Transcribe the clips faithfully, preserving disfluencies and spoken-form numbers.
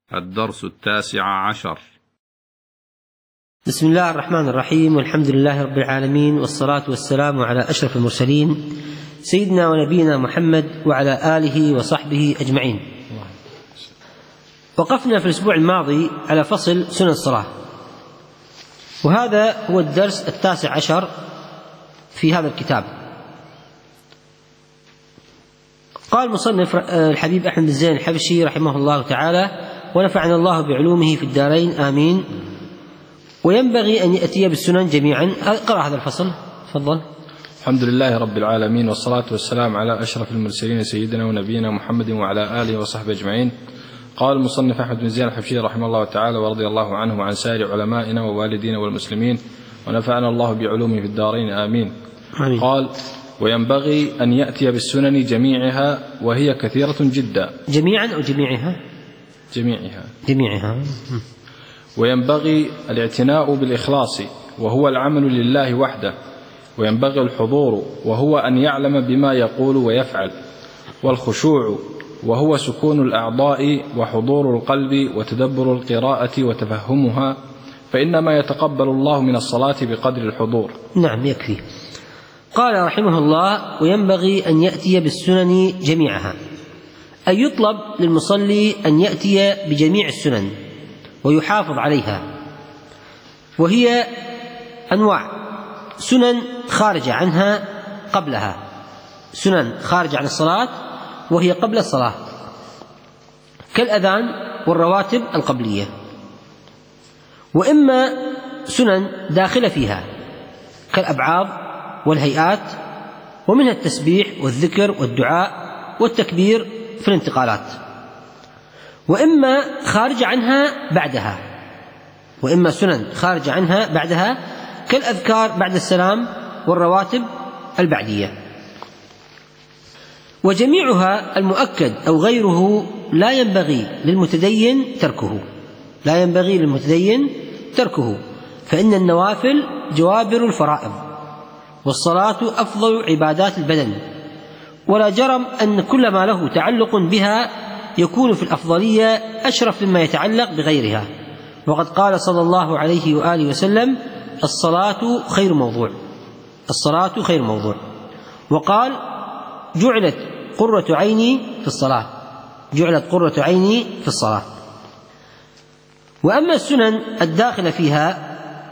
الدرس التاسع عشر. بسم الله الرحمن الرحيم، والحمد لله رب العالمين، والصلاة والسلام على أشرف المرسلين سيدنا ونبينا محمد وعلى آله وصحبه أجمعين. وقفنا في الأسبوع الماضي على فصل سنن الصلاة، وهذا هو الدرس التاسع عشر في هذا الكتاب. قال مصنف الحبيب أحمد بن زين الحبشي رحمه الله تعالى: ونفعنا الله بعلومه في الدارين آمين. وينبغي أن يأتي بالسنن جميعا. اقرأ هذا الفصل، تفضل. الحمد لله رب العالمين، والصلاة والسلام على أشرف المرسلين سيدنا ونبينا محمد وعلى آله وصحبه أجمعين. قال المصنف أحمد بن زين الحبشي رحمه الله تعالى ورضي الله عنه وعن سائر علمائنا ووالدينا والمسلمين، ونفعنا الله بعلومه في الدارين آمين. آمين. قال: وينبغي أن يأتي بالسنن جميعها، وهي كثيرة جدا. جميعا أو جميعها؟ جميعها. جميعها. وينبغي الاعتناء بالإخلاص، وهو العمل لله وحده. وينبغي الحضور، وهو أن يعلم بما يقول ويفعل. والخشوع، وهو سكون الأعضاء وحضور القلب وتدبر القراءة وتفهمها، فإنما يتقبل الله من الصلاة بقدر الحضور. نعم، يكفي. قال رحمه الله: وينبغي أن يأتي بالسنن جميعها، أي يطلب للمصلي أن يأتي بجميع السنن ويحافظ عليها، وهي أنواع: سنن خارجة عنها قبلها، سنن خارجة عن الصلاة وهي قبل الصلاة، كالأذان والرواتب القبلية، وإما سنن داخلة فيها كالأبعاض والهيئات، ومنها التسبيح والذكر والدعاء والتكبير في الانتقالات، وإما خارج عنها بعدها، وإما سنن خارج عنها بعدها كالأذكار بعد السلام والرواتب البعدية. وجميعها المؤكد أو غيره لا ينبغي للمتدين تركه، لا ينبغي للمتدين تركه، فإن النوافل جوابر الفرائض، والصلاة أفضل عبادات البدن، ولا جرم أن كل ما له تعلق بها يكون في الأفضلية أشرف مما يتعلق بغيرها. وقد قال صلى الله عليه وآله وسلم: الصلاة خير موضوع، الصلاة خير موضوع. وقال: جعلت قرة عيني في الصلاة، جعلت قرة عيني في الصلاة. وأما السنن الداخلة فيها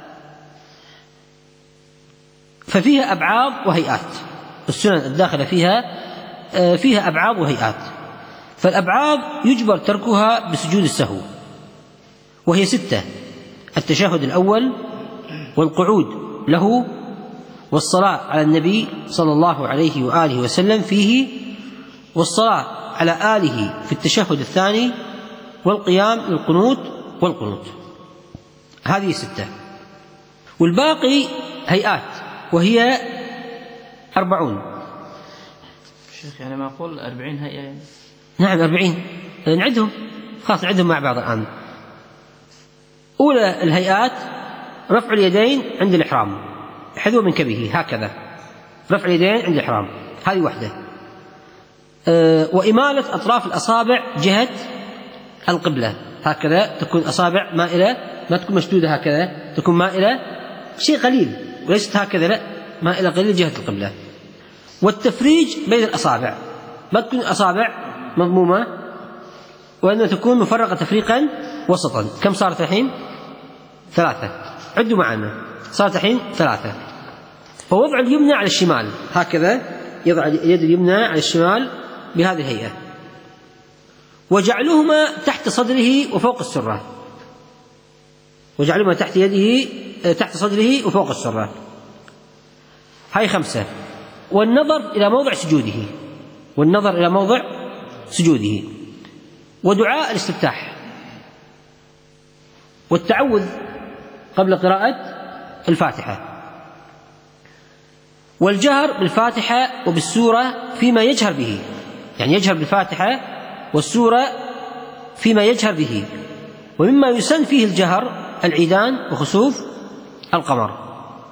ففيها أبعاض وهيئات، السنن الداخلة فيها فيها أبعاض وهيئات. فالأبعاض يجبر تركها بسجود السهو، وهي ستة: التشهد الأول، والقعود له، والصلاة على النبي صلى الله عليه وآله وسلم فيه، والصلاة على آله في التشهد الثاني، والقيام للقنوت والقنوت. هذه ستة. والباقي هيئات، وهي أربعون. شيخ يعني ما أقول أربعين هيئة يعني. نعم أربعين، نعدهم خلاص، نعدهم مع بعض الآن. أولى الهيئات: رفع اليدين عند الإحرام حذو منكبه هكذا، رفع اليدين عند الإحرام، هذه وحدة. أه وإمالة أطراف الأصابع جهة القبلة هكذا، تكون أصابع مائلة، ما تكون مشدودة هكذا، تكون مائلة شيء قليل، وليست هكذا، لا، مائلة قليل جهة القبلة. والتفريج بين الأصابع، ما تكون أصابع مضمومة، وأن تكون مفرقة تفريقا وسطا. كم صارت الحين؟ ثلاثة. عدوا معنا، صارت الحين ثلاثة. فوضع اليمنى على الشمال هكذا، يضع اليد اليمنى على الشمال بهذه الهيئة، وجعلهما تحت صدره وفوق السرة، وجعلهما تحت يده تحت صدره وفوق السرة، هاي خمسة. والنظر إلى موضع سجوده، والنظر إلى موضع سجوده. ودعاء الاستفتاح، والتعوذ قبل قراءة الفاتحة، والجهر بالفاتحة وبالسورة فيما يجهر به، يعني يجهر بالفاتحة والسورة فيما يجهر به. ومما يسن فيه الجهر العيدان وخسوف القمر.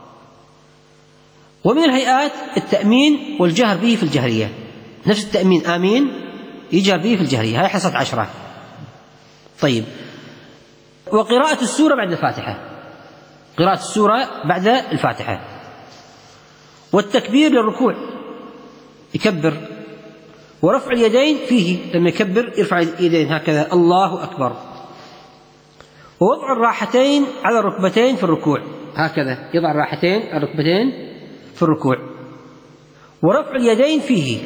ومن الهيئات التأمين والجهر به في الجهرية، نفس التأمين آمين يجهر به في الجهرية، هاي حصلت عشرة. طيب. وقراءة السورة بعد الفاتحة، قراءة السورة بعد الفاتحة. والتكبير للركوع يكبر، ورفع اليدين فيه لما يكبر يرفع اليدين هكذا الله أكبر. ووضع الراحتين على الركبتين في الركوع هكذا، يضع الراحتين على الركبتين في الركوع. ورفع اليدين فيه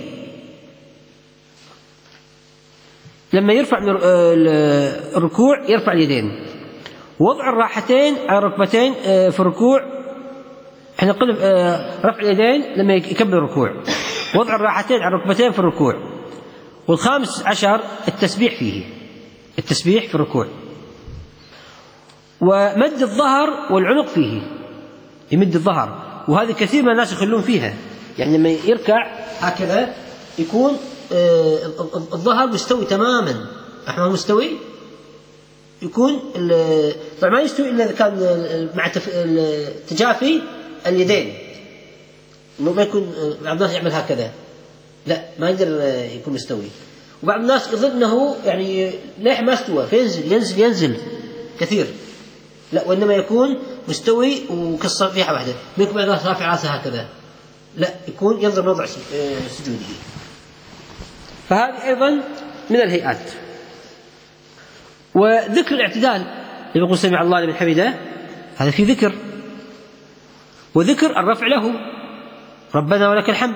لما يرفع من الركوع يرفع اليدين. وضع الراحتين على الركبتين في الركوع، احنا قلنا رفع اليدين لما يكبر الركوع، وضع الراحتين على الركبتين في الركوع. والخامس عشر التسبيح فيه، التسبيح في الركوع. ومد الظهر والعنق فيه، يمد الظهر، وهذه كثير من الناس يخلون فيها، يعني لما يركع هكذا يكون الظهر مستوي تماما، احنا مستوي يكون طبعا ما يستوي الا اذا كان مع تجافي اليدين، انه ما يكون بعض الناس يعمل هكذا، لا ما يقدر يكون مستوي. وبعض الناس يظن انه يعني ليح ما استوى فينزل ينزل ينزل كثير، لا وانما يكون مستوي وكالصفيحه واحده، ما يكون بعض الناس رافع راسه هكذا، لا يكون ينظر موضع سجوده. فهذه ايضا من الهيئات. وذكر الاعتدال اللي يقول سمع الله لمن حمده، هذا في ذكر. وذكر الرفع له ربنا ولك الحمد.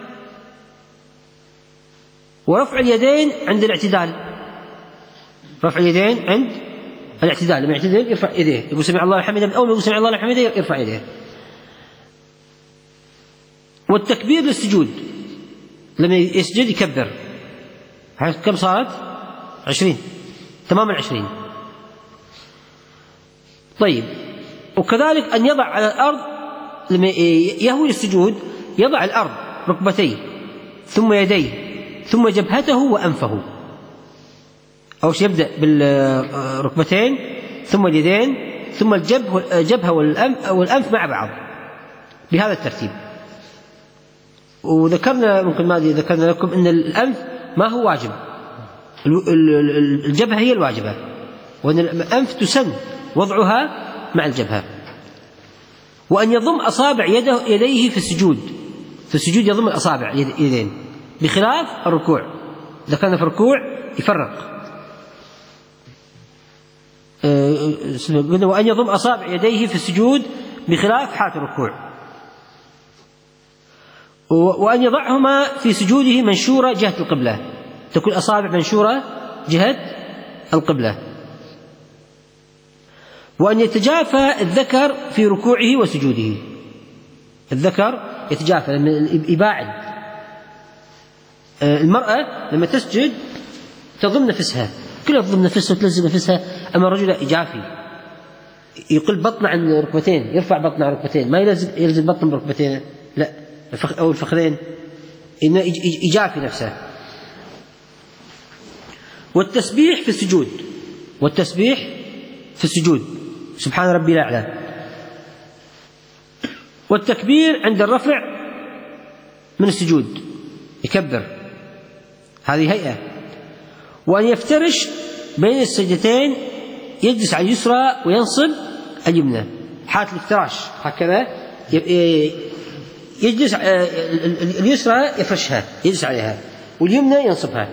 ورفع اليدين عند الاعتدال، رفع اليدين عند الاعتدال، لما يعتدل يرفع يديه، يقول سمع الله لمن حمده، أول ما يقول سمع الله لمن حمده يرفع يديه. والتكبير للسجود لما يسجد يكبر، كم صارت؟ عشرين، تماما عشرين. طيب. وكذلك أن يضع على الأرض لما يهوي السجود، يضع على الأرض ركبتيه ثم يديه ثم جبهته وأنفه. أول شيء يبدأ بالركبتين ثم اليدين ثم الجبهة والأنف مع بعض بهذا الترتيب. وذكرنا ممكن ما ذكرنا لكم أن الأنف ما هو واجب، الجبهة هي الواجبة، وأن الأنف تسن وضعها مع الجبهة. وأن يضم أصابع يده يديه في السجود، في السجود يضم الأصابع يدين بخلاف الركوع، إذا كان في الركوع يفرق. وأن يضم أصابع يديه في السجود بخلاف حالة الركوع. وأن يضعهما في سجوده منشورة جهة القبلة، تكون أصابع منشورة جهة القبلة. وأن يتجافى الذكر في ركوعه وسجوده، الذكر يتجافى لما يباعد. المرأة لما تسجد تضم نفسها، كلها تضم نفسها وتلزق نفسها، أما الرجل يجافي، يقل بطن عن ركبتين، يرفع بطن عن ركبتين، ما يلزق يلزق بطن بركبتين، لا أو الفخذين، إنه يجافي نفسه. والتسبيح في السجود، والتسبيح في السجود سبحان ربي الأعلى. والتكبير عند الرفع من السجود يكبر، هذه هيئة. وأن يفترش بين السجدتين، يجلس على اليسرى وينصب اليمنى، حالة الافتراش هكذا، يجلس اليسرى يفرشها يجلس عليها، واليمنى ينصبها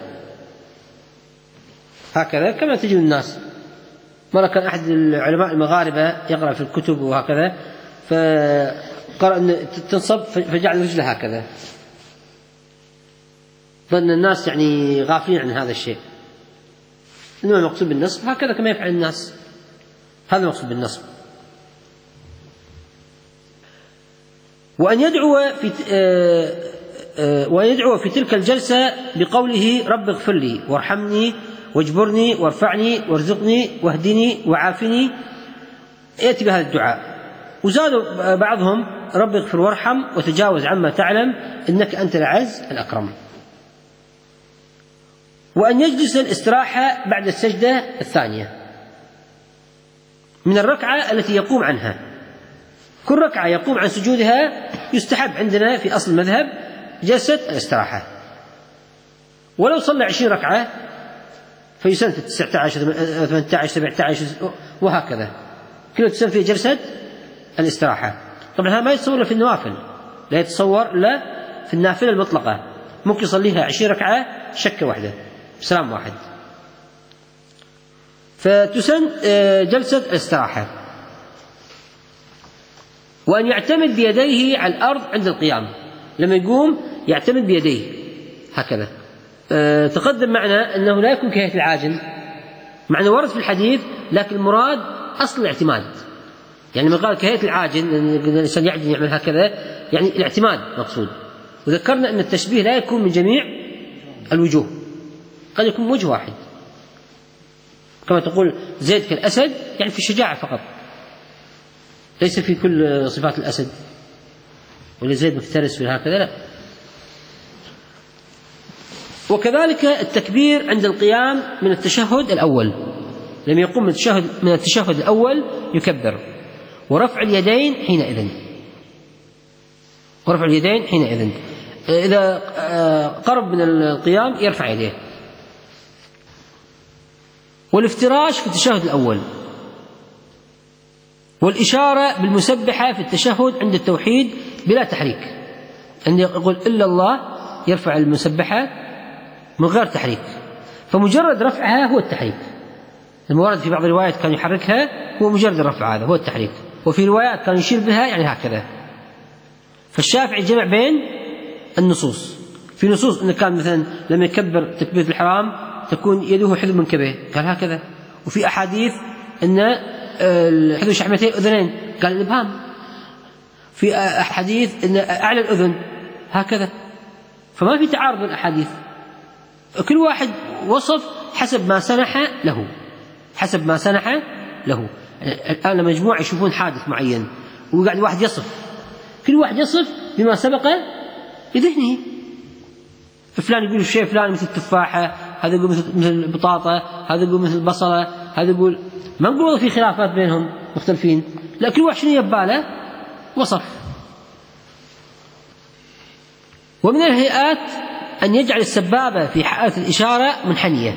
هكذا كما تجد الناس. مرة كان أحد العلماء المغاربة يقرأ في الكتب وهكذا، فقرأ أن تنصب فجعل رجله هكذا، ظن الناس يعني غافلين عن هذا الشيء، إنما المقصود بالنصب هكذا كما يفعل الناس، هذا المقصود بالنصب. وأن يدعو في وأن يدعو في تلك الجلسة بقوله رب اغفر لي وارحمني واجبرني وارفعني وارزقني واهدني وعافني، يأتي بهذا الدعاء. وزادوا بعضهم رب اغفر وارحم وتجاوز عما تعلم إنك أنت العز الأكرم. وأن يجلس الاستراحة بعد السجدة الثانية من الركعة التي يقوم عنها، كل ركعة يقوم عن سجودها يستحب عندنا في أصل المذهب جلسة الاستراحة. ولو صلى عشرين ركعة فيسن في تسعة عشر ثمانية عشر سبعة عشر وهكذا، كله تسن في جلسة الاستراحة. طبعا هذا ما يتصور في النوافل، لا يتصور لا في النافلة المطلقة، ممكن يصليها عشرين ركعة شكة واحدة بسلام واحد. فتسن جلسة الاستراحة. وأن يعتمد بيديه على الأرض عند القيام، لما يقوم يعتمد بيديه هكذا. أه تقدم معنا أنه لا يكون كهيئة العاجل، معنى ورد في الحديث، لكن المراد أصل الاعتماد. يعني من قال كهيئة العاجل الإنسان يعجل يعمل هكذا، يعني الاعتماد مقصود. وذكرنا أن التشبيه لا يكون من جميع الوجوه، قد يكون وجه واحد، كما تقول زيد كالأسد، يعني في الشجاعة فقط، ليس في كل صفات الأسد، ولا زيد مفترس في هكذا، لا. وكذلك التكبير عند القيام من التشهد الأول، لما يقوم من التشهد, من التشهد الأول يكبر. ورفع اليدين حينئذ، ورفع اليدين حينئذ إذا قرب من القيام يرفع يديه. والافتراش في التشهد الأول، والإشارة بالمسبحة في التشهد عند التوحيد بلا تحريك، أن يقول إلا الله يرفع المسبحة من غير تحريك، فمجرد رفعها هو التحريك. المورد في بعض الروايات كان يحركها، هو مجرد الرفع هذا هو التحريك، وفي روايات كان يشير بها يعني هكذا. فالشافعي جمع بين النصوص، في نصوص أنه كان مثلا لما يكبر تكبيرة الحرام تكون يده حذو منكبه، قال هكذا. وفي أحاديث أن حذو شحمتي أذنين، قال الإبهام. في أحاديث أن أعلى الأذن هكذا. فما في تعارض الأحاديث، كل واحد وصف حسب ما سنح له، حسب ما سنح له. الآن لما مجموعة يشوفون حادث معين وقاعد واحد يصف، كل واحد يصف بما سبق لذهنه. فلان يقول الشيء فلان مثل التفاحة، هذا يقول مثل البطاطا، هذا يقول مثل البصلة، هذا يقول، ما نقول في خلافات بينهم مختلفين، لا، كل واحد شنو يباله وصف. ومن الهيئات أن يجعل السبابة في حالة الإشارة منحنية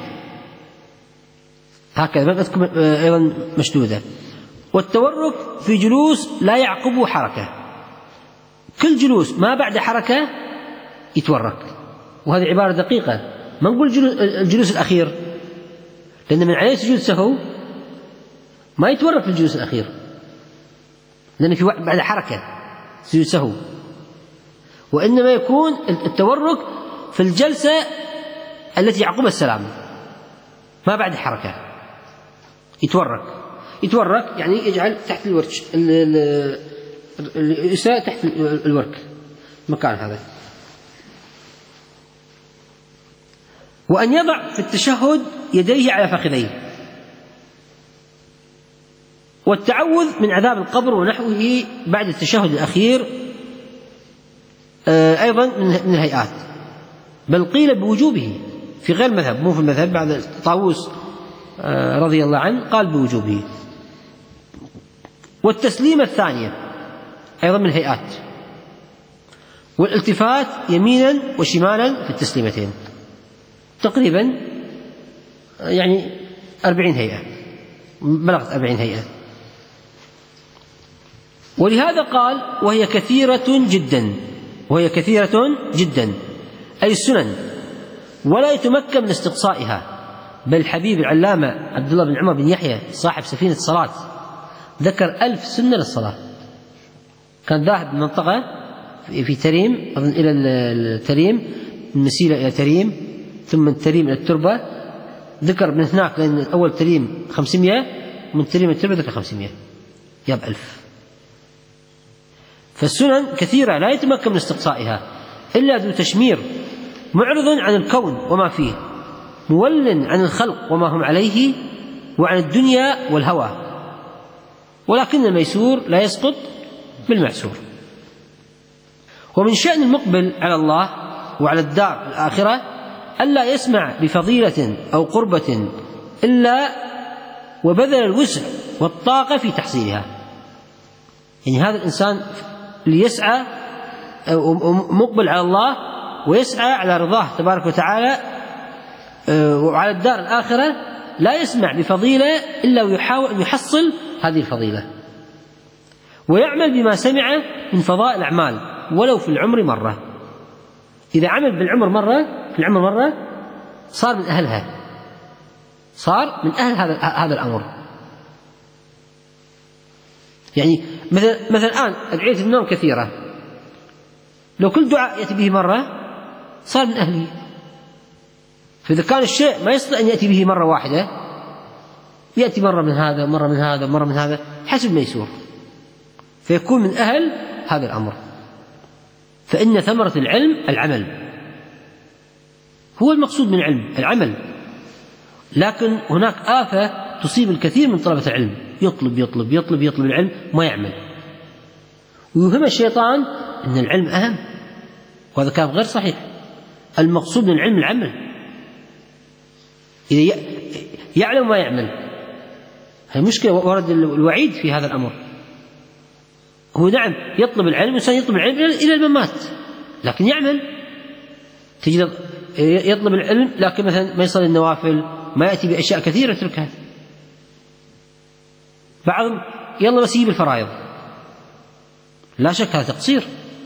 هكذا أيضا مشدودة. والتورك في جلوس لا يعقبه حركة، كل جلوس ما بعد حركة يتورك. وهذه عبارة دقيقة، ما نقول الجلوس الأخير، لأن من عليه سجود سهو ما يتورك في الجلوس الأخير، لأن في بعد حركة سجود سهو. وإنما يكون التورك في الجلسة التي يعقبها السلام، ما بعد حركة يتورك. يتورك يعني يجعل تحت الورك، الإساءة تحت الورك مكان هذا. وأن يضع في التشهد يديه على فخذيه. والتعوذ من عذاب القبر ونحوه بعد التشهد الأخير أيضا من الهيئات، بل قيل بوجوبه في غير المذهب، مو في المذهب، بعد طاووس رضي الله عنه قال بوجوبه. والتسليمة الثانية أيضا من الهيئات. والالتفات يمينا وشمالا في التسليمتين، تقريبا يعني أربعين هيئة، بلغت أربعين هيئة. ولهذا قال وهي كثيرة جدا، وهي كثيرة جدا أي السنن، ولا يتمكن من استقصائها. بل الحبيب العلامة عبد الله بن عمر بن يحيى صاحب سفينة الصلاة ذكر ألف سنة للصلاة. كان ذاهب من منطقة في تريم، أظن إلى التريم، من مسيلة إلى تريم، ثم من تريم إلى التربة، ذكر من هناك، لأن أول تريم خمسمائة، ومن تريم إلى التربة ذكر خمسمائة، جاب ألف. فالسنن كثيرة لا يتمكن من استقصائها إلا ذو تشمير، معرض عن الكون وما فيه، مول عن الخلق وما هم عليه، وعن الدنيا والهوى. ولكن الميسور لا يسقط بالمعسور. ومن شأن المقبل على الله وعلى الدار الآخرة ألا يسمع بفضيلة أو قربة إلا وبذل الوسع والطاقة في تحصيلها. يعني هذا الإنسان ليسعى مقبل على الله ويسعى على رضاه تبارك وتعالى، وعلى الدار الآخرة لا يسمع بفضيلة إلا ويحاول أن يحصل هذه الفضيلة، ويعمل بما سمع من فضائل الأعمال ولو في العمر مرة. إذا عمل بالعمر مرة في العمر مرة صار من أهلها، صار من أهل هذا هذا الأمر. يعني مثلا مثلا الآن أدعية النوم كثيرة، لو كل دعاء يأتي به مرة صار من أهله. فإذا كان الشيء ما يستطيع أن يأتي به مرة واحدة، يأتي مرة من هذا مرة من هذا مرة من هذا حسب ما يسور، فيكون من أهل هذا الأمر. فإن ثمرة العلم العمل، هو المقصود من العلم العمل. لكن هناك آفة تصيب الكثير من طلبة العلم، يطلب يطلب يطلب يطلب العلم ما يعمل، ويوهم الشيطان أن العلم أهم، وهذا كلام غير صحيح. المقصود من العلم العمل. إذا يعلم ما يعمل، هي مشكلة، ورد الوعيد في هذا الأمر. هو نعم يطلب العلم، الإنسان يطلب العلم إلى الممات، لكن يعمل. تجد يطلب العلم لكن مثلا ما يصلي النوافل، ما يأتي بأشياء كثيرة يتركها. بعضهم يلا بس يجيب الفرائض، لا شك هذا تقصير.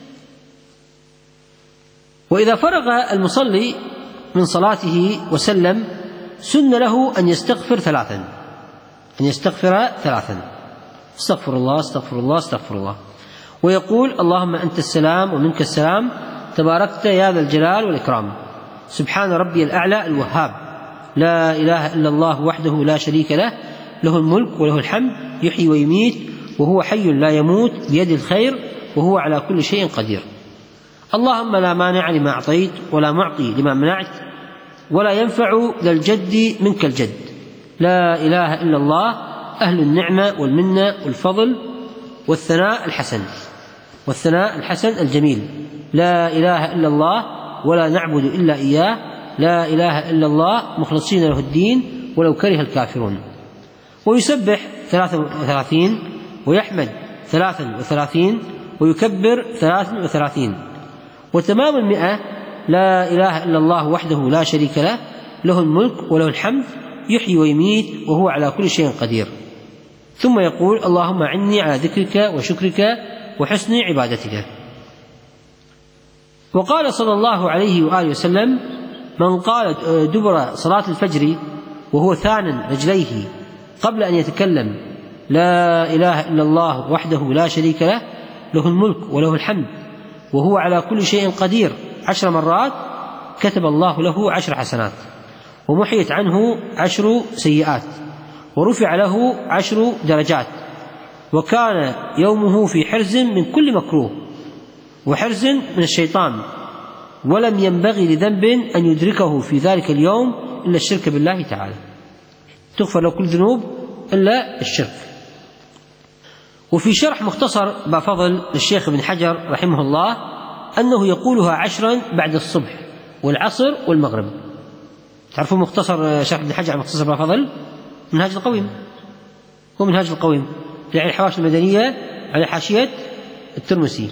وإذا فرغ المصلي من صلاته وسلم سن له أن يستغفر ثلاثا، أن يستغفر ثلاثا، استغفر الله استغفر الله استغفر الله، ويقول اللهم أنت السلام ومنك السلام تباركت يا ذا الجلال والإكرام، سبحان ربي الأعلى الوهاب، لا إله إلا الله وحده لا شريك له، له الملك وله الحمد يحيي ويميت وهو حي لا يموت بيده الخير وهو على كل شيء قدير. اللهم لا مانع لما أعطيت ولا معطي لما منعت ولا ينفع ذا الجد منك الجد، لا إله إلا الله أهل النعمة والمنة والفضل والثناء الحسن والثناء الحسن الجميل، لا إله إلا الله ولا نعبد إلا إياه، لا إله إلا الله مخلصين له الدين ولو كره الكافرون. ويسبح ثلاثا وثلاثين، ويحمد ثلاثا وثلاثين، ويكبر ثلاثا وثلاثين. وتمام المئة لا إله إلا الله وحده لا شريك له، له الملك وله الحمد يحيي ويميت وهو على كل شيء قدير. ثم يقول اللهم أعني على ذكرك وشكرك وحسن عبادتك. وقال صلى الله عليه وآله وسلم من قال دبر صلاة الفجر وهو ثان رجليه قبل أن يتكلم لا إله إلا الله وحده لا شريك له، له الملك وله الحمد وهو على كل شيء قدير عشر مرات، كتب الله له عشر حسنات ومحيت عنه عشر سيئات ورفع له عشر درجات، وكان يومه في حرز من كل مكروه وحرز من الشيطان، ولم ينبغي لذنب أن يدركه في ذلك اليوم إلا الشرك بالله تعالى، تغفر له كل ذنوب إلا الشرك. وفي شرح مختصر بفضل للشيخ ابن حجر رحمه الله أنه يقولها عشرا بعد الصبح والعصر والمغرب. تعرفون مختصر شرح ابن حجر مختصر بفضل منهاج القويم، هو منهاج القويم يعني الحواشي المدنية على حاشية الترمسي.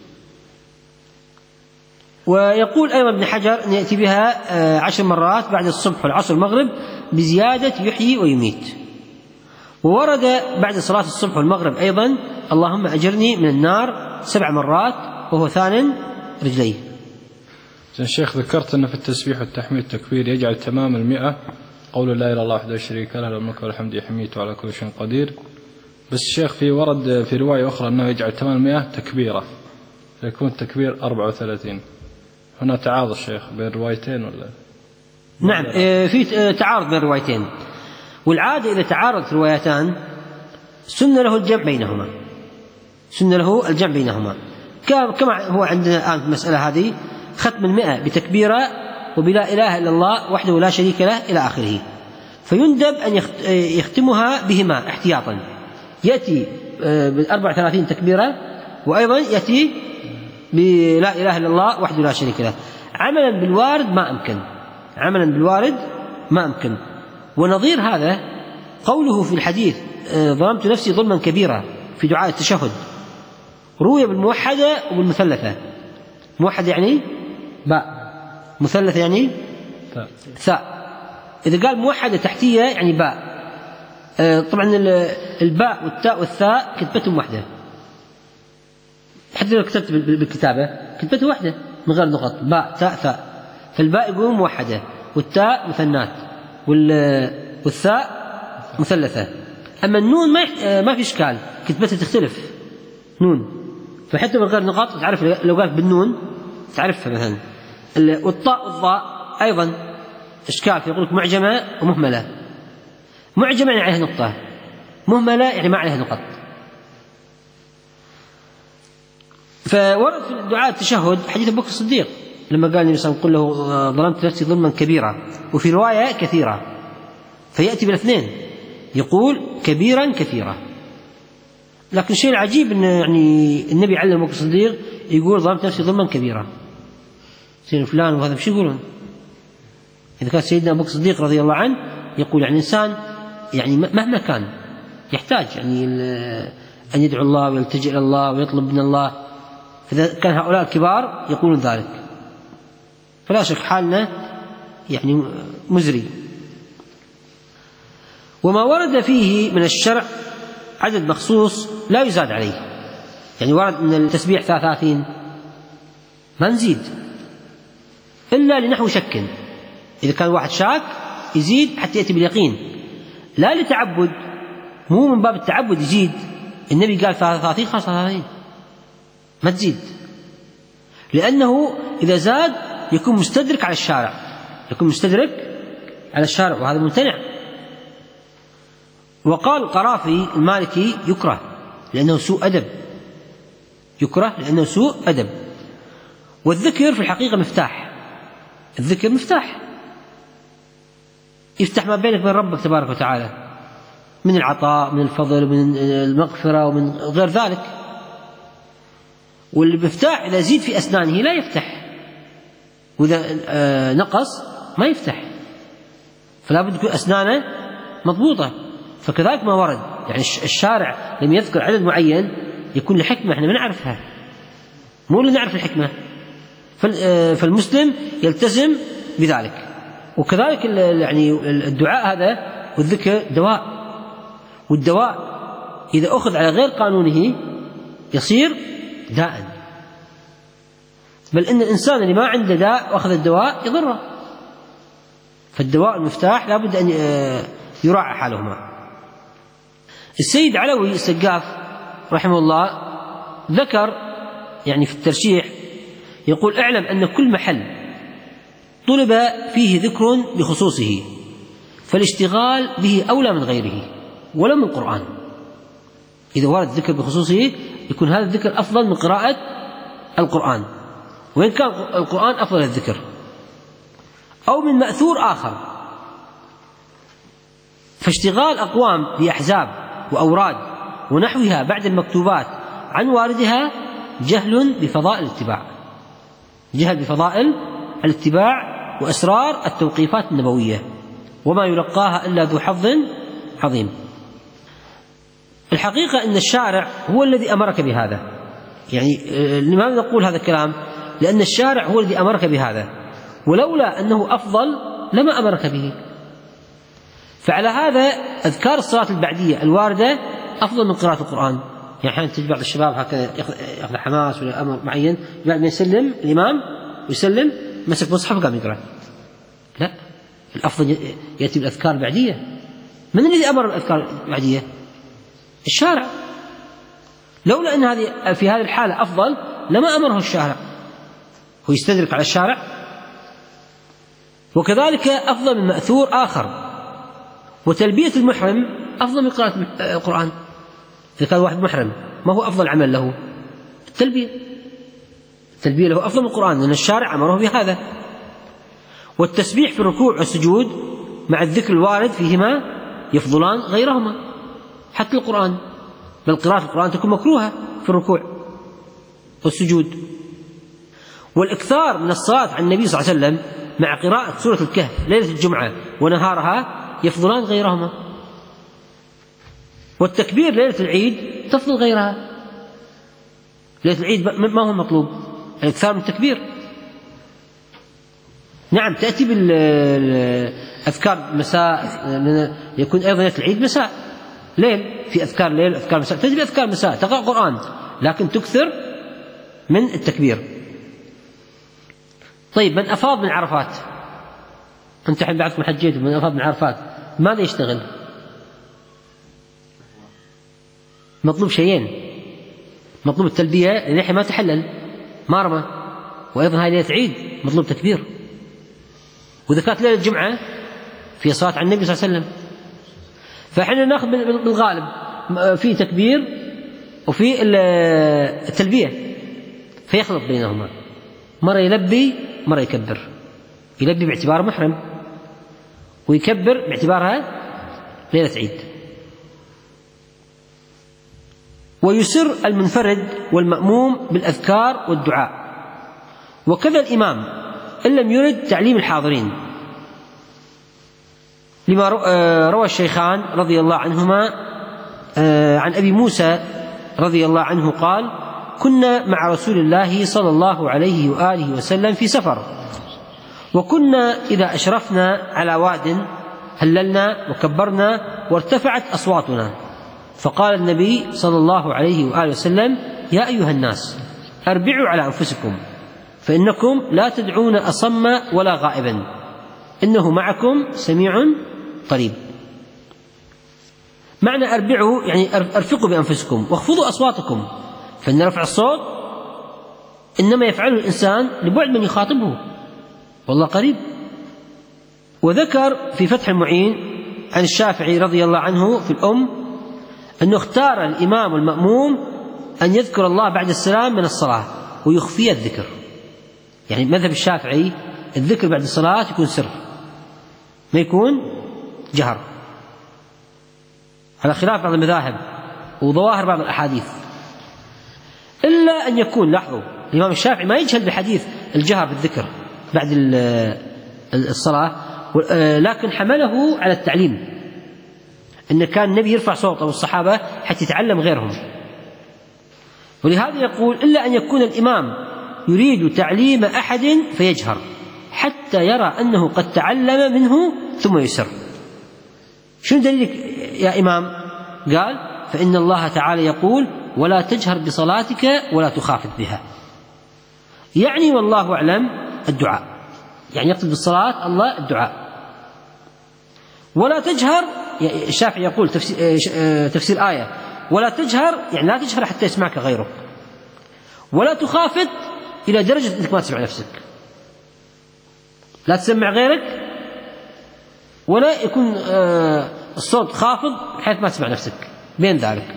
ويقول أيضا ابن حجر أن يأتي بها عشر مرات بعد الصبح والعصر والمغرب بزيادة يحيي ويميت. وورد بعد صلاة الصبح والمغرب أيضا اللهم أجرني من النار سبع مرات وهو ثان رجليه. الشيخ ذكرت أن في التسبيح والتحميد التكبير يجعل تمام المئة قول لا إله إلا الله وحده لا شريك له له الملك والحمد يحميت على كل شيء قدير. بس الشيخ في ورد في رواية أخرى أنه يجعل تمام المئة تكبيرة، فيكون التكبير أربعة وثلاثين. هنا تعارض الشيخ بين روايتين ولا؟ نعم في تعارض بين روايتين، والعادة إذا تعارضت روايتان سن له الجمع بينهما، سن له الجمع بينهما كما هو عندنا الآن في المسألة هذه ختم المئة بتكبيرة وبلا إله إلا الله وحده لا شريك له إلى آخره. فيندب أن يختمها بهما احتياطا، يأتي بالأربع ثلاثين تكبيرة وأيضا يأتي بلا إله إلا الله وحده لا شريك له. عملا بالوارد ما أمكن، عملا بالوارد ما أمكن. ونظير هذا قوله في الحديث ظلمت نفسي ظلما كبيرا في دعاء التشهد، روي بالموحدة وبالمثلثة. موحد يعني باء، مثلث يعني ثاء. إذا قال موحدة تحتية يعني باء. طبعا الباء والتاء والثاء كتبتهم واحدة، حتى لو كتبت بالكتابة كتبتها واحدة من غير نقط، باء تاء ثاء، فالباء يقول موحدة والتاء مثنات والثاء مثلثة. أما النون ما ما في إشكال، كتبتها تختلف نون، فحتى من غير نقط تعرف لو قالت بالنون تعرفها مثلا. والطاء والضاء أيضا إشكال، فيقول لك معجمة ومهملة. معجمة يعني عليها نقطة، مهملة يعني ما عليها نقط. فورد في دعاء التشهد حديث أبو بكر الصديق لما قال النبي صلى الله عليه وسلم: قل له ظلمت نفسي ظلما كبيرا، وفي رواية كثيرة، فيأتي بالاثنين، يقول كبيرا كثيرا. لكن الشيء العجيب أن يعني النبي علم أبو بكر الصديق يقول ظلمت نفسي ظلما كبيرا. سيدنا فلان وهذا مش يقولون؟ إذا كان سيدنا أبو بكر الصديق رضي الله عنه يقول يعني إنسان يعني مهما كان يحتاج يعني أن يدعو الله ويلتجئ إلى الله ويطلب من الله، فإذا كان هؤلاء الكبار يقولون ذلك فلا شك حالنا يعني مزري. وما ورد فيه من الشرع عدد مخصوص لا يزاد عليه، يعني ورد من التسبيح ثلاثين ما نزيد إلا لنحو شك، إذا كان واحد شاك يزيد حتى يأتي باليقين، لا لتعبد، مو من باب التعبد يزيد. النبي قال ثلاثين خلاص ثلاثين ما تزيد، لأنه إذا زاد يكون مستدرك على الشارع، يكون مستدرك على الشارع وهذا ممتنع. وقال القرافي المالكي يكره لأنه سوء أدب، يكره لأنه سوء أدب. والذكر في الحقيقة مفتاح، الذكر مفتاح يفتح ما بينك وبين ربك تبارك وتعالى من العطاء، من الفضل، من المغفرة، ومن غير ذلك. والمفتاح إذا زيد في أسنانه لا يفتح، وإذا نقص ما يفتح، فلا بد تكون أسنانه مضبوطة. فكذلك ما ورد، يعني الشارع لم يذكر عدد معين يكون لحكمة احنا ما نعرفها، مو اللي نعرف الحكمة، فالمسلم يلتزم بذلك. وكذلك يعني الدعاء هذا والذكر دواء، والدواء إذا أخذ على غير قانونه يصير داء، بل إن الإنسان اللي ما عنده داء وأخذ الدواء يضره. فالدواء المفتاح لا بد أن يراعى حالهما. السيد علوي السقاف رحمه الله ذكر يعني في الترشيح يقول: اعلم أن كل محل طلب فيه ذكر بخصوصه فالاشتغال به أولى من غيره ولا من القرآن. إذا ورد ذكر بخصوصه يكون هذا الذكر أفضل من قراءة القرآن، وإن كان القرآن أفضل الذكر، أو من مأثور آخر. فاشتغال أقوام بأحزاب وأوراد ونحوها بعد المكتوبات عن واردها جهل بفضائل الاتباع، جهل بفضائل الاتباع وأسرار التوقيفات النبوية، وما يلقاها إلا ذو حظ عظيم. الحقيقة أن الشارع هو الذي أمرك بهذا، يعني لماذا نقول هذا الكلام؟ لأن الشارع هو الذي أمرك بهذا، ولولا أنه أفضل لما أمرك به. فعلى هذا أذكار الصلاة البعدية الواردة أفضل من قراءة القرآن. يعني أحيانا تجد بعض الشباب هكذا يأخذ حماس ولا أمر معين، بعد ما يسلم الإمام ويسلم مسك مصحف وقام يقرأ. لا، الأفضل يأتي بالأذكار البعدية. من الذي أمر بالأذكار البعدية؟ الشارع. لولا أن هذه في هذه الحالة أفضل لما أمره الشارع، هو يستدرك على الشارع. وكذلك أفضل من مأثور آخر. وتلبية المحرم أفضل من قراءة القرآن. إذا كان واحد محرم ما هو أفضل عمل له؟ التلبية. التلبية له أفضل من القرآن لأن الشارع أمره بهذا. والتسبيح في الركوع والسجود مع الذكر الوارد فيهما يفضلان غيرهما حتى القرآن، بل قراءة القرآن تكون مكروهة في الركوع والسجود. والإكثار من الصلاة على النبي صلى الله عليه وسلم مع قراءة سورة الكهف ليلة الجمعة ونهارها يفضلان غيرهما. والتكبير ليلة العيد تفضل غيرها. ليلة العيد ما هو المطلوب؟ الإكثار من التكبير. نعم تأتي بالأذكار المساء، يكون أيضا ليلة العيد مساء ليل، في أذكار ليل أذكار مساء، تأتي بأذكار مساء تقرأ قرآن، لكن تكثر من التكبير. طيب من أفاض من عرفات، أنت الحين بعدكم حجيت، من أفاض من عرفات ماذا يشتغل؟ مطلوب شيئين، مطلوب التلبية للحين ما تحلل ما رمى، وأيضا هاي ليلة عيد مطلوب تكبير. وإذا كانت ليلة الجمعة في صلاة على النبي صلى الله عليه وسلم، فإحنا نأخذ بالغالب في تكبير وفي التلبية، فيخلط بينهما، مرة يلبي مرة يكبر، يلبي باعتباره محرم ويكبر باعتبارها ليلة عيد. ويسر المنفرد والمأموم بالأذكار والدعاء، وكذا الإمام إن لم يرد تعليم الحاضرين، لما روى الشيخان رضي الله عنهما عن أبي موسى رضي الله عنه قال: كنا مع رسول الله صلى الله عليه وآله وسلم في سفر، وكنا إذا أشرفنا على واد هللنا وكبرنا وارتفعت أصواتنا، فقال النبي صلى الله عليه وآله وسلم: يا أيها الناس أربعوا على أنفسكم، فإنكم لا تدعون أصم ولا غائبا، إنه معكم سميع قريب. معنى أربعوا يعني أرفقوا بأنفسكم واخفضوا أصواتكم، فإن رفع الصوت إنما يفعله الإنسان لبعد من يخاطبه، والله قريب. وذكر في فتح المعين عن الشافعي رضي الله عنه في الأم أنه اختار الإمام والمأموم أن يذكر الله بعد السلام من الصلاة ويخفي الذكر، يعني مذهب الشافعي الذكر بعد الصلاة يكون سر ما يكون جهر، على خلاف بعض المذاهب وظواهر بعض الأحاديث، إلا أن يكون، لاحظوا الإمام الشافعي ما يجهل بحديث الجهر بالذكر بعد الصلاة، لكن حمله على التعليم، أن كان النبي يرفع صوته والصحابة حتى يتعلم غيرهم. ولهذا يقول: إلا أن يكون الإمام يريد تعليم أحد فيجهر حتى يرى أنه قد تعلم منه ثم يسر. شنو دليلك يا إمام؟ قال: فإن الله تعالى يقول: ولا تجهر بصلاتك ولا تخافت بها، يعني والله أعلم الدعاء، يعني يقصد بالصلاة الله الدعاء. ولا تجهر، الشافعي يقول تفسير, تفسير آية ولا تجهر يعني لا تجهر حتى يسمعك غيرك، ولا تخافت إلى درجة أنك ما تسمع نفسك، لا تسمع غيرك ولا يكون الصوت خافض بحيث ما تسمع نفسك، بين ذلك.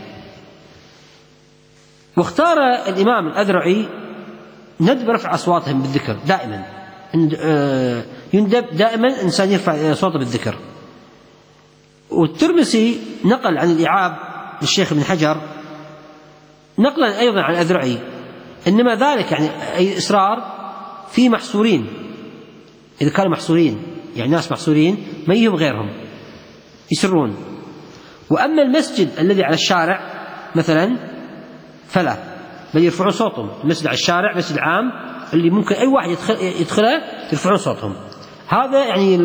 واختار الإمام الأذرعي ندب رفع أصواتهم بالذكر دائما، يندب دائما الإنسان يرفع صوته بالذكر. والترمسي نقل عن الإعاب للشيخ ابن حجر نقلا أيضا عن الأذرعي، إنما ذلك يعني أي إصرار في محصورين، إذا كانوا محصورين يعني ناس محصورين ما يهم غيرهم يسرون. وأما المسجد الذي على الشارع مثلا فلا، بل يرفعون صوتهم. المسجد على الشارع مسجد عام اللي ممكن أي واحد يدخل يدخله يرفعون صوتهم، هذا يعني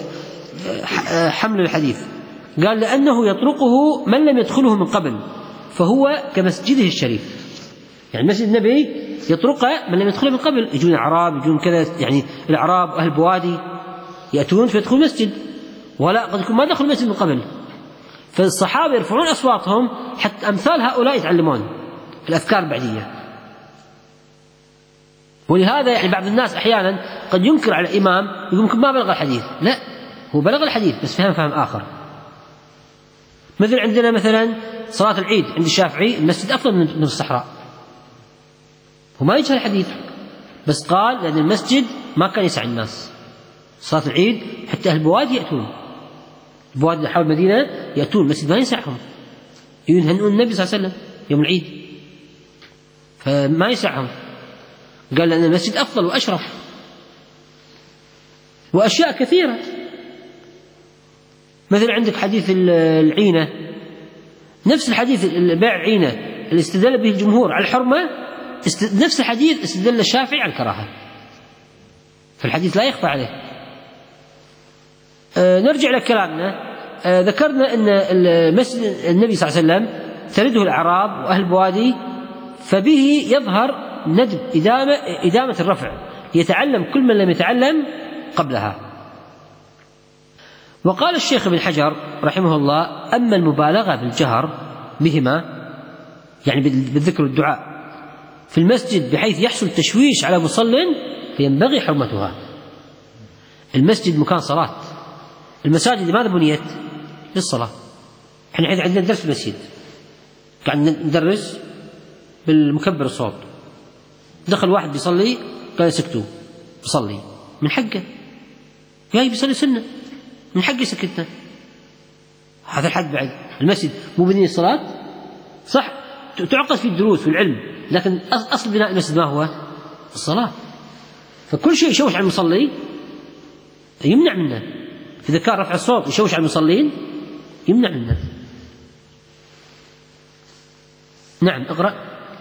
حمل الحديث. قال: لأنه يطرقه من لم يدخله من قبل، فهو كمسجده الشريف، يعني مسجد النبي يطرقه من لم يدخله من قبل، يجون الأعراب يجون كذا، يعني الأعراب أهل البوادي يأتون فيدخل المسجد، ولا قد يكون ما دخلوا المسجد من قبل، فالصحابة يرفعون أصواتهم حتى أمثال هؤلاء يتعلمون الأذكار البعدية. ولهذا يعني بعض الناس أحيانا قد ينكر على الإمام يقول ممكن ما بلغ الحديث، لا، هو بلغ الحديث بس فهم فهم آخر. مثل عندنا مثلا صلاة العيد عند الشافعي المسجد أفضل من الصحراء، هو ما يجهل الحديث بس قال لأن المسجد ما كان يسع الناس، صلاة العيد حتى أهل البوادي يأتون، البوادي اللي حول المدينة يأتون المسجد ما يسعهم، ينهنون النبي صلى الله عليه وسلم يوم العيد فما يسعهم، قال لأن المسجد أفضل وأشرف. وأشياء كثيرة، مثل عندك حديث العينة، نفس الحديث بيع العينة اللي استدل به الجمهور على الحرمة، نفس الحديث استدل الشافعي على الكراهة، فالحديث لا يخفى عليه. آه نرجع لكلامنا. آه ذكرنا أن المسجد النبي صلى الله عليه وسلم ترده الأعراب وأهل البوادي، فبه يظهر ندب إدامة, إدامة الرفع، يتعلم كل من لم يتعلم قبلها. وقال الشيخ ابن حجر رحمه الله: أما المبالغة بالجهر بهما، يعني بالذكر والدعاء في المسجد بحيث يحصل تشويش على مصل، فينبغي حرمتها. المسجد مكان صلاة. المساجد لماذا بنيت؟ للصلاة. احنا عندنا درس في المسجد، قاعد ندرس بالمكبر الصوت، دخل واحد بيصلي قال سكتوا، بيصلي من حقه، جاي بيصلي سنة من حقه سكتنا. هذا الحد بعد. المسجد مو بني الصلاة صح، تعقد فيه الدروس والعلم، لكن أصل بناء المسجد ما هو؟ الصلاة. فكل شيء يشوش على المصلي يمنع منه. إذا كان رفع الصوت يشوش على المصلين يمنع منه. نعم اقرأ.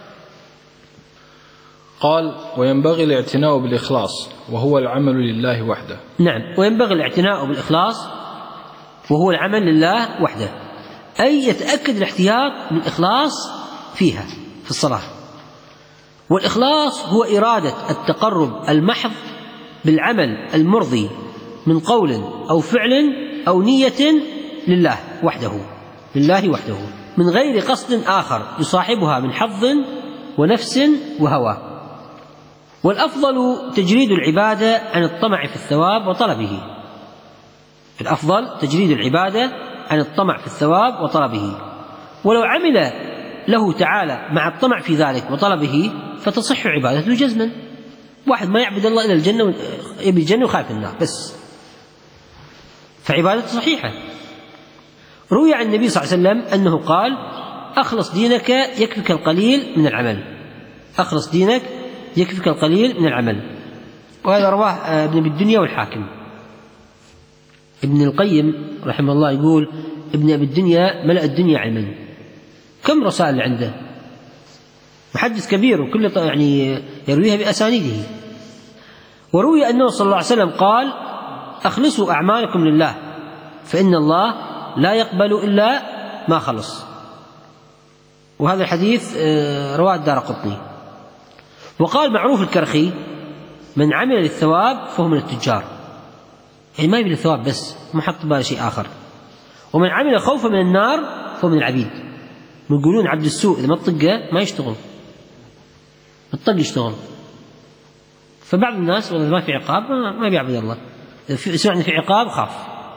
قال: وينبغي الاعتناء بالإخلاص وهو العمل لله وحده. نعم، وينبغي الاعتناء بالإخلاص وهو العمل لله وحده، أي يتأكد الاحتياط من الإخلاص فيها في الصلاة. والإخلاص هو إرادة التقرب المحض بالعمل المرضي من قول أو فعل أو نية لله وحده لله وحده من غير قصد آخر يصاحبها من حظ ونفس وهوى. والأفضل تجريد العبادة عن الطمع في الثواب وطلبه. الأفضل تجريد العبادة عن الطمع في الثواب وطلبه، ولو عمل له تعالى مع الطمع في ذلك وطلبه فتصح عبادته جزما. واحد ما يعبد الله إلا الجنة، يبي الجنة وخايف النار بس، فعبادته صحيحة. روي عن النبي صلى الله عليه وسلم أنه قال: أخلص دينك يكفك القليل من العمل. أخلص دينك يكفك القليل من العمل. وهذا رواه ابن أبي الدنيا والحاكم. ابن القيم رحمه الله يقول: ابن أبي الدنيا ملأ الدنيا علما. كم رسائل عنده، محدث كبير وكل يعني يرويها بأسانيده. وروي أنه صلى الله عليه وسلم قال: أخلصوا أعمالكم لله فإن الله لا يقبل إلا ما خلص. وهذا الحديث رواه الدارقطني. وقال معروف الكرخي: من عمل للثواب فهو من التجار، يعني ما يبي الثواب بس، ما حط باله شيء آخر. ومن عمل خوفا من النار فهو من العبيد. يقولون عبد السوء إذا ما تطقه ما يشتغل، الطق يشتغل. فبعض الناس والله ما في عقاب ما بيعبد الله، سمعنا في عقاب خاف.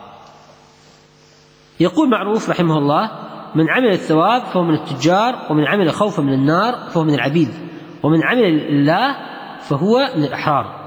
يقول معروف رحمه الله: من عمل الثواب فهو من التجار، ومن عمل خوفا من النار فهو من العبيد، ومن عمل الله فهو من الأحرار.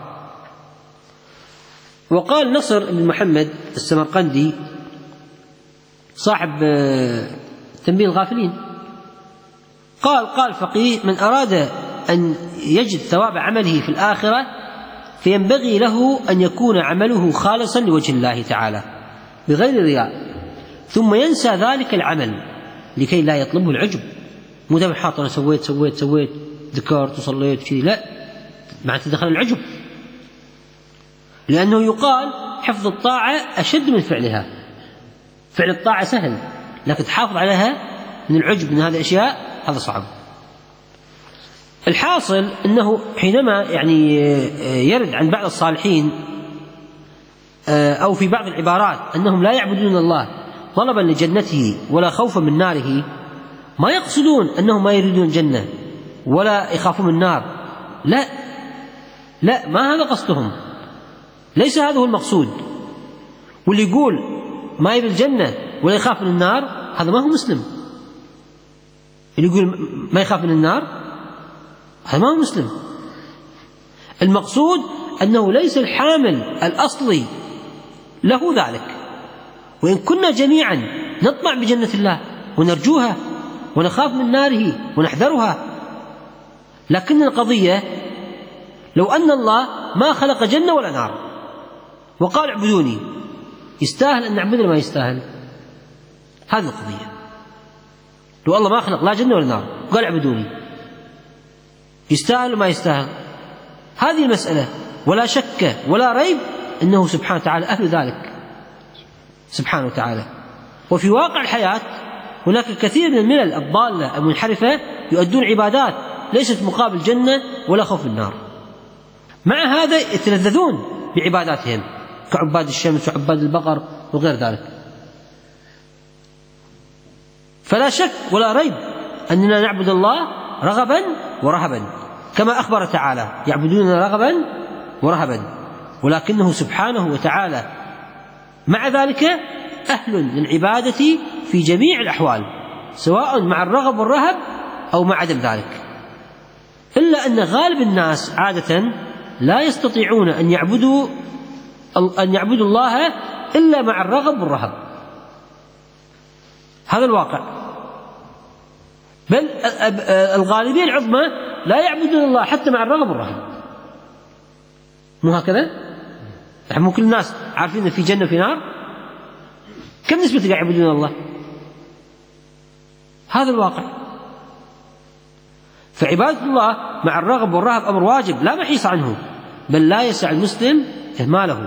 وقال نصر بن محمد السمرقندي صاحب تنبيه الغافلين، قال قال فقيه: من أراد أن يجد ثواب عمله في الآخرة فينبغي له أن يكون عمله خالصا لوجه الله تعالى بغير رياء، ثم ينسى ذلك العمل لكي لا يطلبه العجب. مو دام حاط أنا سويت سويت سويت ذكرت وصليت كذي، لا، معناته دخل العجب. لأنه يقال حفظ الطاعة أشد من فعلها. فعل الطاعة سهل، لكن تحافظ عليها من العجب من هذه الأشياء هذا صعب. الحاصل أنه حينما يعني يرد عن بعض الصالحين أو في بعض العبارات أنهم لا يعبدون الله طلبا لجنته ولا خوفا من ناره، ما يقصدون أنهم ما يريدون الجنة ولا يخافون من النار، لا لا، ما هذا قصدهم، ليس هذا هو المقصود. واللي يقول ما يبي الجنة ولا يخاف من النار هذا ما هو مسلم. اللي يقول ما يخاف من النار هذا ما هو مسلم. المقصود أنه ليس الحامل الأصلي له ذلك. وإن كنا جميعا نطمع بجنة الله ونرجوها ونخاف من ناره ونحذرها، لكن القضية لو أن الله ما خلق جنة ولا نار وقال اعبدوني، يستاهل أن نعبد ولا ما يستاهل؟ هذه القضية. لو الله ما خلق لا جنة ولا نار وقال اعبدوني، يستاهل ولا ما يستاهل؟ هذه المسألة. ولا شك ولا ريب أنه سبحانه وتعالى أهل ذلك سبحانه وتعالى. وفي واقع الحياة هناك كثير من الملل الضالة المنحرفة يؤدون عبادات ليست مقابل جنة ولا خوف النار، مع هذا يتلذذون بعباداتهم كعباد الشمس وعباد البقر وغير ذلك. فلا شك ولا ريب أننا نعبد الله رغبا ورهبا كما أخبر تعالى يعبدوننا رغبا ورهبا، ولكنه سبحانه وتعالى مع ذلك أهل للعبادة في جميع الأحوال، سواء مع الرغب والرهب أو مع عدم ذلك، إلا أن غالب الناس عادة لا يستطيعون أن يعبدوا أن يعبدوا الله إلا مع الرغب والرهب. هذا الواقع، بل الغالبية العظمى لا يعبدون الله حتى مع الرغب والرهب. مو هكذا؟ مو كل الناس عارفين أن في جنة وفي نار؟ كم نسبة اللي يعبدون الله؟ هذا الواقع. فعبادة الله مع الرغب والرهب أمر واجب لا محيص عنه، بل لا يسع المسلم إهماله،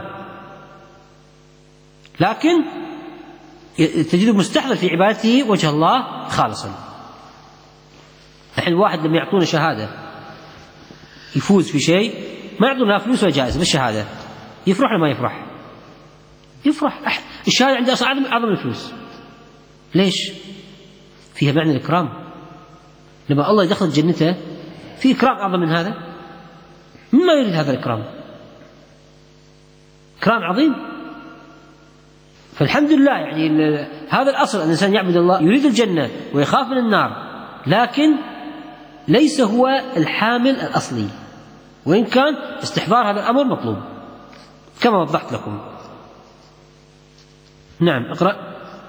لكن تجده مستحضر في عبادته وجه الله خالصا. الحين الواحد لما يعطونا شهادة يفوز في شيء ما يعطونا لا فلوس ولا جائزة، بالشهادة يفرح ولا ما يفرح؟ يفرح. الشهادة عنده أصلا أعظم الفلوس. ليش؟ فيها معنى الإكرام. لما الله يدخل جنته في إكرام أعظم من هذا؟ مما يريد هذا الإكرام؟ إكرام عظيم. فالحمد لله يعني هذا الأصل أن الإنسان يعبد الله يريد الجنة ويخاف من النار، لكن ليس هو الحامل الأصلي، وإن كان استحضار هذا الأمر مطلوب كما وضحت لكم. نعم اقرأ.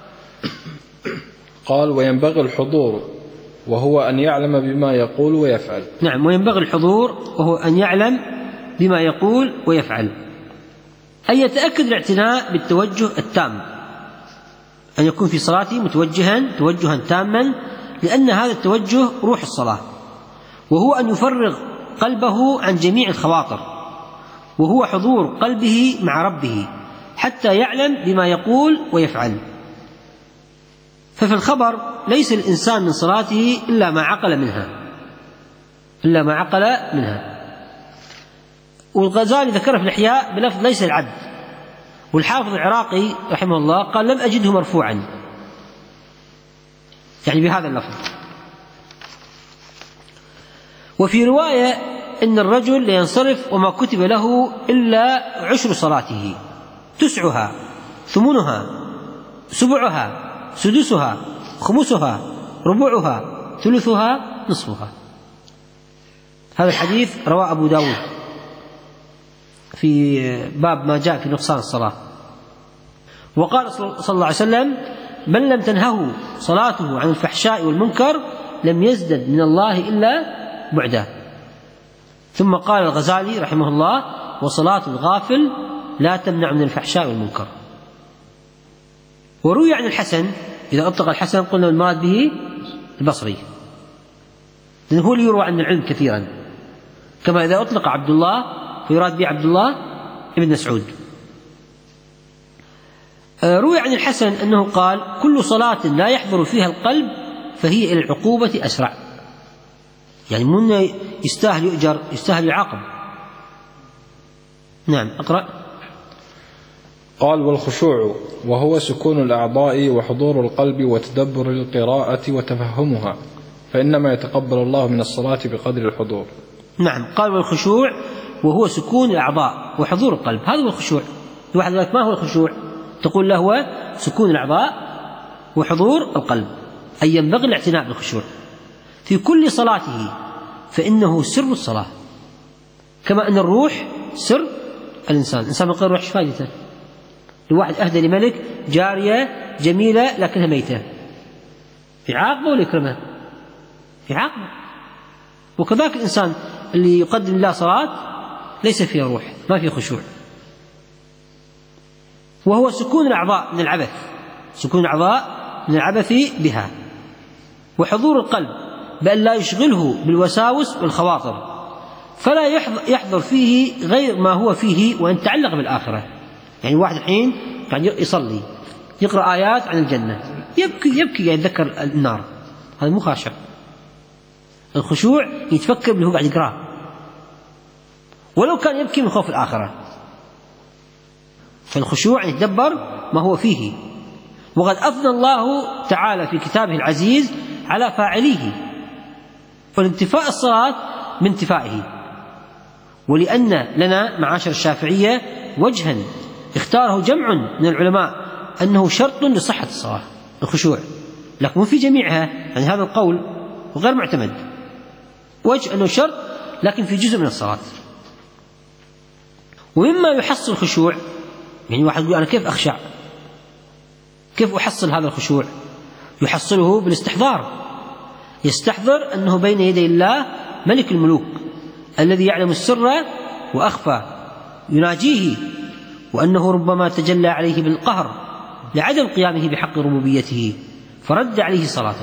قال: وينبغي الحضور وهو أن يعلم بما يقول ويفعل. نعم، وينبغي الحضور وهو أن يعلم بما يقول ويفعل، أن يتأكد الاعتناء بالتوجه التام، أن يكون في صلاته متوجها توجها تاما، لأن هذا التوجه روح الصلاة، وهو أن يفرغ قلبه عن جميع الخواطر، وهو حضور قلبه مع ربه حتى يعلم بما يقول ويفعل. ففي الخبر ليس الإنسان من صلاته إلا ما عقل منها إلا ما عقل منها والغزالي ذكر في الإحياء بلفظ ليس العبد، والحافظ العراقي رحمه الله قال لم أجده مرفوعا، يعني بهذا اللفظ. وفي رواية إن الرجل لينصرف وما كتب له إلا عشر صلاته، تسعها، ثمنها، سبعها، سدسها، خمسها، ربعها، ثلثها، نصفها. هذا الحديث رواه أبو داود في باب ما جاء في نقصان الصلاة. وقال صلى الله عليه وسلم: من لم تنهه صلاته عن الفحشاء والمنكر لم يزدد من الله إلا بعدا. ثم قال الغزالي رحمه الله: وصلاة الغافل لا تمنع من الفحشاء والمنكر. وروي عن الحسن، إذا أطلق الحسن قلنا المراد به البصري، لأنه هو اللي يروى عن العلم كثيرا، كما إذا أطلق عبد الله فيراد به عبد الله ابن مسعود. روي عن الحسن أنه قال: كل صلاة لا يحضر فيها القلب فهي إلى العقوبة أسرع. يعني من يستاهل يؤجر يستاهل يعاقب. نعم اقرأ. قال: والخشوع وهو سكون الأعضاء وحضور القلب وتدبر القراءة وتفهمها، فإنما يتقبل الله من الصلاة بقدر الحضور. نعم، قال: والخشوع وهو سكون الأعضاء وحضور القلب. هذا هو الخشوع. الواحد يقول: ما هو الخشوع؟ تقول له: هو سكون الأعضاء وحضور القلب، أي ينبغي الاعتناء بالخشوع في كل صلاته، فإنه سر الصلاة، كما أن الروح سر الإنسان. الإنسان من غير روح فائدته. الواحد أهدى لملك جارية جميلة لكنها ميتة، يعاقبه ولا يكرمه؟ يعاقبه. وكذلك الإنسان اللي يقدم الله صلاة ليس فيها روح، ما فيه خشوع. وهو سكون الأعضاء من العبث، سكون الأعضاء من العبث بها، وحضور القلب بأن لا يشغله بالوساوس والخواطر، فلا يحضر فيه غير ما هو فيه وأن تعلق بالآخرة. يعني واحد الحين قاعد يصلي يقرأ آيات عن الجنة يبكي يبكي يتذكر النار، هذا مو خاشع. الخشوع يتفكر باللي هو قاعد يقرأه ولو كان يبكي من خوف الآخرة. فالخشوع يتدبر ما هو فيه. وقد أثنى الله تعالى في كتابه العزيز على فاعليه، والانتفاء الصلاة من انتفائه. ولأن لنا معاشر الشافعية وجها اختاره جمع من العلماء أنه شرط لصحة الصلاة الخشوع، لكن في جميعها، يعني هذا القول غير معتمد. وجه أنه شرط لكن في جزء من الصلاة. ومما يحصل الخشوع، يعني واحد يقول أنا كيف أخشع، كيف أحصل هذا الخشوع؟ يحصله بالاستحضار. يستحضر أنه بين يدي الله ملك الملوك الذي يعلم السر وأخفى، يناجيه، وأنه ربما تجلى عليه بالقهر لعدم قيامه بحق ربوبيته فرد عليه صلاته.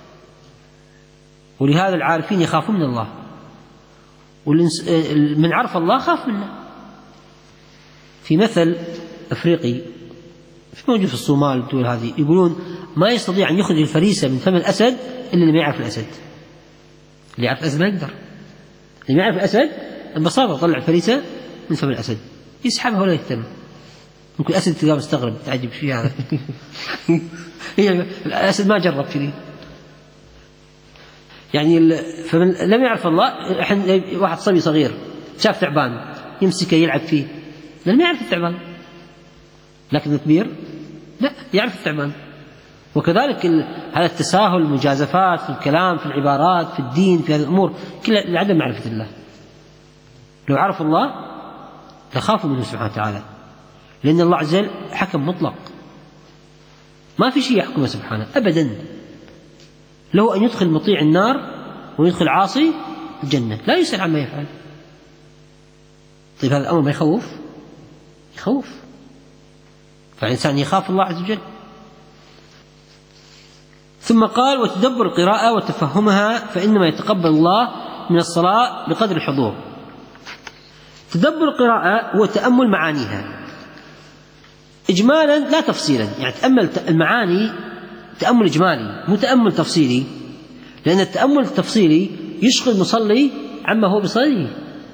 ولهذا العارفين يخافون من الله، ومن عرف الله خاف منه. في مثل أفريقي موجود في الصومال والدول هذه، يقولون ما يستطيع أن يخرج الفريسة من فم الأسد إلا اللي ما يعرف الأسد. اللي يعرف الأسد ما يقدر. اللي ما يعرف الأسد ببساطة يطلع الفريسة من فم الأسد يسحبها ولا يهتم. ممكن الأسد تلقاه مستغرب تعجب شيء هذا. الأسد ما جرب كذي. يعني فمن لم يعرف الله، واحد صبي صغير شاف تعبان يمسكه يلعب فيه، لأنه ما يعرف التعبان. لكن الكبير لا يعرف التعبان. وكذلك هذا التساهل، المجازفات في الكلام، في العبارات، في الدين، في هذه الأمور كلها لعدم معرفة الله. لو عرفوا الله لخافوا منه سبحانه وتعالى، لأن الله عز وجل حكم مطلق، ما في شيء يحكمه سبحانه أبدا. له أن يدخل مطيع النار ويدخل عاصي الجنة، لا يسأل عما يفعل. طيب هذا الأمر ما يخوف؟ يخوف. فالإنسان يخاف الله عز وجل. ثم قال: وتدبر القراءة وتفهمها فإنما يتقبل الله من الصلاة بقدر الحضور. تدبر القراءة هو تأمل معانيها إجمالا لا تفصيلا، يعني تأمل المعاني تأمل إجمالي مو تأمل تفصيلي، لأن التأمل التفصيلي يشغل المصلي عما هو بصدره.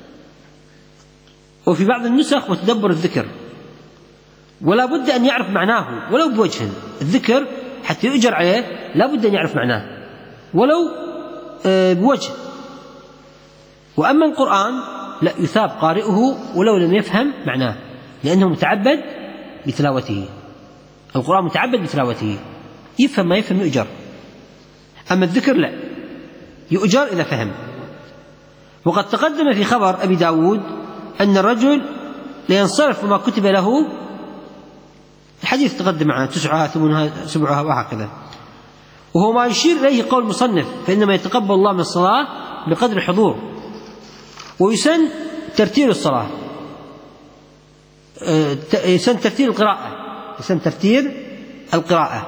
وفي بعض النسخ وتدبر الذكر، ولا بد أن يعرف معناه ولو بوجه. الذكر حتى يؤجر عليه لا بد أن يعرف معناه ولو بوجه. وأما القرآن لا يثاب قارئه ولو لم يفهم معناه، لأنه متعبد بتلاوته. القرآن متعبد بتلاوته، يفهم ما يفهم يؤجر. أما الذكر لا يؤجر إذا فهم. وقد تقدم في خبر أبي داود أن الرجل لينصرف ما كتب له، الحديث تقدم معنا تسعها ثمنها سبعها وهكذا، وهو ما يشير إليه قول المصنف فإنما يتقبل الله من الصلاة بقدر الحضور. ويسن ترتيل الصلاة، يسن ترتيل القراءة، يسن ترتيل القراءة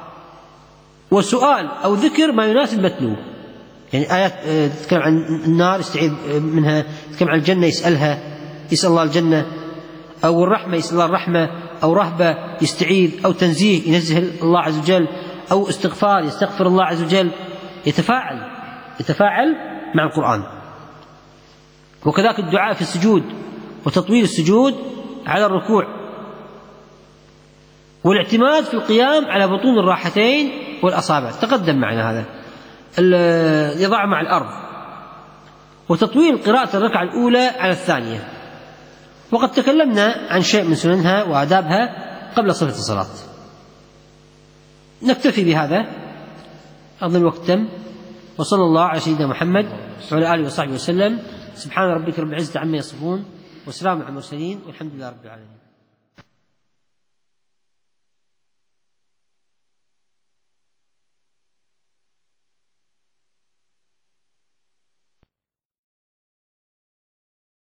وسؤال أو ذكر ما يناسب متنوه. يعني آيات تتكلم عن النار يستعيذ منها، تتكلم عن الجنة يسألها يسأل الله الجنة، أو الرحمة يسأل الله الرحمة، أو رهبة يستعيذ، أو تنزيه ينزه الله عز وجل، أو استغفار يستغفر الله عز وجل. يتفاعل يتفاعل مع القرآن. وكذلك الدعاء في السجود وتطويل السجود على الركوع، والاعتماد في القيام على بطون الراحتين والأصابع تقدم معنا هذا، يضع مع الأرض، وتطويل قراءة الركعة الأولى على الثانية. وقد تكلمنا عن شيء من سننها وآدابها قبل صفة الصلاة. نكتفي بهذا، أظن الوقت تم. وصلى الله على سيدنا محمد وعلى آله وصحبه وسلم. سبحان ربك رب العزة عما يصفون، وسلام على المرسلين، والحمد لله رب العالمين.